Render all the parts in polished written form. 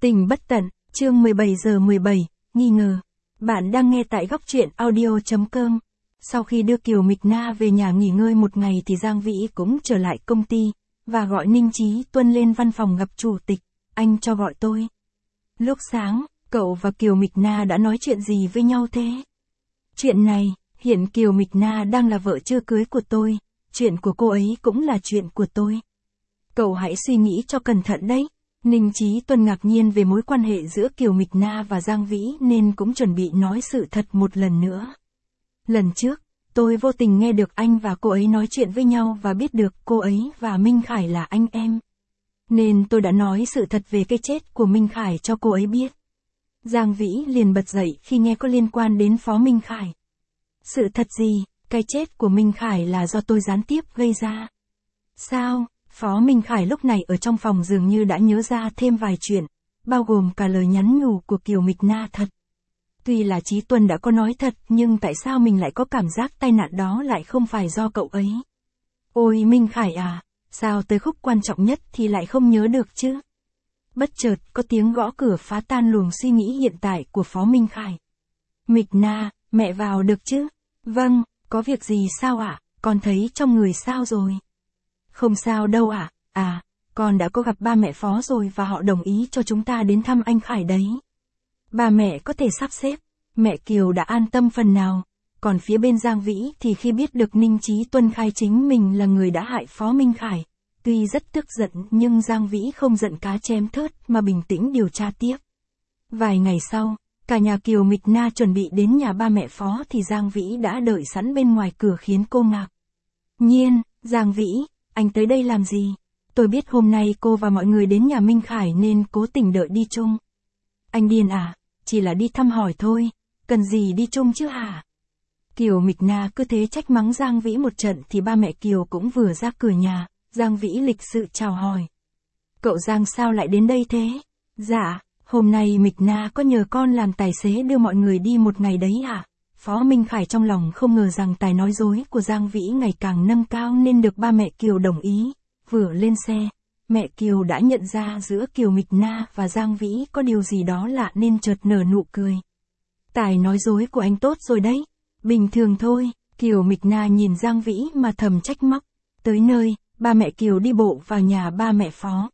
Tình bất tận, chương 17 giờ 17, nghi ngờ. Bạn đang nghe tại góc truyện audio.com. Sau khi đưa Kiều Mịch Na về nhà nghỉ ngơi một ngày thì Giang Vĩ cũng trở lại công ty, và gọi Ninh Chí Tuân lên văn phòng gặp chủ tịch, anh cho gọi tôi. Lúc sáng, cậu và Kiều Mịch Na đã nói chuyện gì với nhau thế? Chuyện này, hiện Kiều Mịch Na đang là vợ chưa cưới của tôi, chuyện của cô ấy cũng là chuyện của tôi. Cậu hãy suy nghĩ cho cẩn thận đấy. Ninh Chí Tuân ngạc nhiên về mối quan hệ giữa Kiều Mịch Na và Giang Vĩ nên cũng chuẩn bị nói sự thật một lần nữa. Lần trước, tôi vô tình nghe được anh và cô ấy nói chuyện với nhau và biết được cô ấy và Minh Khải là anh em. Nên tôi đã nói sự thật về cái chết của Minh Khải cho cô ấy biết. Giang Vĩ liền bật dậy khi nghe có liên quan đến Phó Minh Khải. Sự thật gì? Cái chết của Minh Khải là do tôi gián tiếp gây ra. Sao? Phó Minh Khải lúc này ở trong phòng dường như đã nhớ ra thêm vài chuyện, bao gồm cả lời nhắn nhủ của Kiều Mịch Na thật. Tuy là Chí Tuân đã có nói thật nhưng tại sao mình lại có cảm giác tai nạn đó lại không phải do cậu ấy? Ôi Minh Khải à, sao tới khúc quan trọng nhất thì lại không nhớ được chứ? Bất chợt có tiếng gõ cửa phá tan luồng suy nghĩ hiện tại của Phó Minh Khải. Mịch Na, mẹ vào được chứ? Vâng, có việc gì sao ạ? Con thấy trong người sao rồi? Không sao đâu ạ, con đã có gặp ba mẹ Phó rồi và họ đồng ý cho chúng ta đến thăm anh Khải đấy. Ba mẹ có thể sắp xếp, mẹ Kiều đã an tâm phần nào, còn phía bên Giang Vĩ thì khi biết được Ninh Chí Tuân khai chính mình là người đã hại Phó Minh Khải, tuy rất tức giận nhưng Giang Vĩ không giận cá chém thớt mà bình tĩnh điều tra tiếp. Vài ngày sau, cả nhà Kiều Mịch Na chuẩn bị đến nhà ba mẹ Phó thì Giang Vĩ đã đợi sẵn bên ngoài cửa khiến cô ngạc nhiên. Giang Vĩ, anh tới đây làm gì? Tôi biết hôm nay cô và mọi người đến nhà Minh Khải nên cố tình đợi đi chung. Anh điên à? Chỉ là đi thăm hỏi thôi, cần gì đi chung chứ hả? Kiều Mịch Na cứ thế trách mắng Giang Vĩ một trận thì ba mẹ Kiều cũng vừa ra cửa nhà, Giang Vĩ lịch sự chào hỏi. Cậu Giang sao lại đến đây thế? Dạ, hôm nay Mịch Na có nhờ con làm tài xế đưa mọi người đi một ngày đấy ạ. Phó Minh Khải trong lòng không ngờ rằng tài nói dối của Giang Vĩ ngày càng nâng cao nên được ba mẹ Kiều đồng ý. Vừa lên xe, mẹ Kiều đã nhận ra giữa Kiều Mịch Na và Giang Vĩ có điều gì đó lạ nên chợt nở nụ cười. Tài nói dối của anh tốt rồi đấy. Bình thường thôi, Kiều Mịch Na nhìn Giang Vĩ mà thầm trách móc. Tới nơi, ba mẹ Kiều đi bộ vào nhà ba mẹ Phó.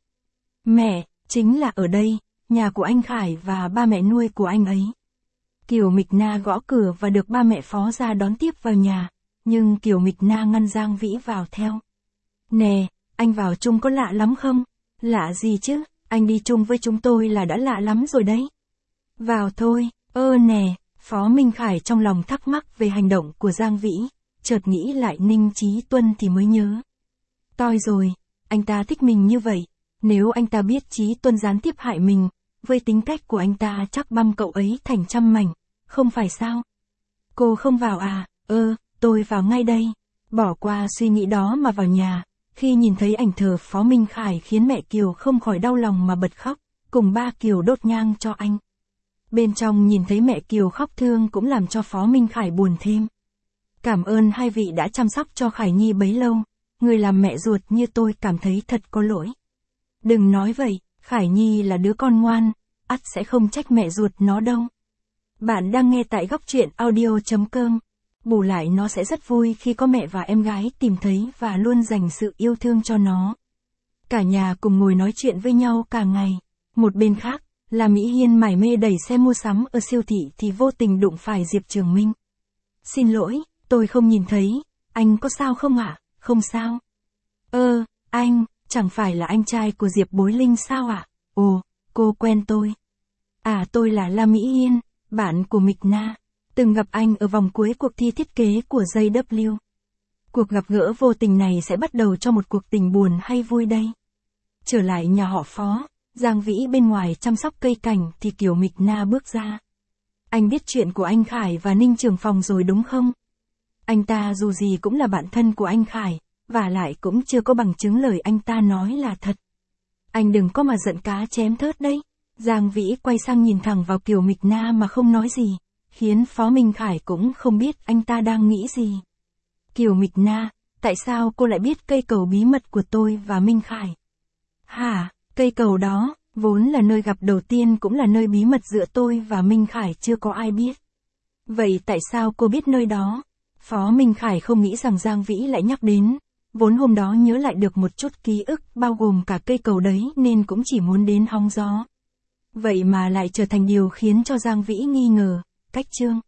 Mẹ, chính là ở đây, nhà của anh Khải và ba mẹ nuôi của anh ấy. Kiều Mịch Na gõ cửa và được ba mẹ Phó ra đón tiếp vào nhà, nhưng Kiều Mịch Na ngăn Giang Vĩ vào theo. Nè, anh vào chung có lạ lắm không? Lạ gì chứ, anh đi chung với chúng tôi là đã lạ lắm rồi đấy. Vào thôi, nè, Phó Minh Khải trong lòng thắc mắc về hành động của Giang Vĩ, chợt nghĩ lại Ninh Chí Tuân thì mới nhớ. Toi rồi, anh ta thích mình như vậy, nếu anh ta biết Chí Tuân gián tiếp hại mình, với tính cách của anh ta chắc băm cậu ấy thành trăm mảnh, không phải sao? Cô không vào à? Tôi vào ngay đây. Bỏ qua suy nghĩ đó mà vào nhà, khi nhìn thấy ảnh thờ Phó Minh Khải khiến mẹ Kiều không khỏi đau lòng mà bật khóc, cùng ba Kiều đốt nhang cho anh. Bên trong nhìn thấy mẹ Kiều khóc thương cũng làm cho Phó Minh Khải buồn thêm. Cảm ơn hai vị đã chăm sóc cho Khải Nhi bấy lâu, người làm mẹ ruột như tôi cảm thấy thật có lỗi. Đừng nói vậy, Khải Nhi là đứa con ngoan, ắt sẽ không trách mẹ ruột nó đâu. Bạn đang nghe tại góc truyện audio.com. Bù lại nó sẽ rất vui khi có mẹ và em gái tìm thấy và luôn dành sự yêu thương cho nó. Cả nhà cùng ngồi nói chuyện với nhau cả ngày. Một bên khác, là Mỹ Hiên mải mê đẩy xe mua sắm ở siêu thị thì vô tình đụng phải Diệp Trường Minh. Xin lỗi, tôi không nhìn thấy, anh có sao không ạ? Không sao. Anh, chẳng phải là anh trai của Diệp Bối Linh sao ạ? Ồ, cô quen tôi. Tôi là La Mỹ Hiên, bạn của Mịch Na. Từng gặp anh ở vòng cuối cuộc thi thiết kế của JW. Cuộc gặp gỡ vô tình này sẽ bắt đầu cho một cuộc tình buồn hay vui đây? Trở lại nhà họ Phó, Giang Vĩ bên ngoài chăm sóc cây cảnh thì Kiều Mịch Na bước ra. Anh biết chuyện của anh Khải và Ninh trưởng phòng rồi đúng không? Anh ta dù gì cũng là bạn thân của anh Khải, và lại cũng chưa có bằng chứng lời anh ta nói là thật. Anh đừng có mà giận cá chém thớt đấy. Giang Vĩ quay sang nhìn thẳng vào Kiều Mịch Na mà không nói gì, khiến Phó Minh Khải cũng không biết anh ta đang nghĩ gì. Kiều Mịch Na, tại sao cô lại biết cây cầu bí mật của tôi và Minh Khải? Hả, cây cầu đó, Vốn là nơi gặp đầu tiên cũng là nơi bí mật giữa tôi và Minh Khải chưa có ai biết. Vậy tại sao cô biết nơi đó? Phó Minh Khải không nghĩ rằng Giang Vĩ lại nhắc đến. Vốn hôm đó nhớ lại được một chút ký ức bao gồm cả cây cầu đấy nên cũng chỉ muốn đến hóng gió. Vậy mà lại trở thành điều khiến cho Giang Vĩ nghi ngờ. Cách chương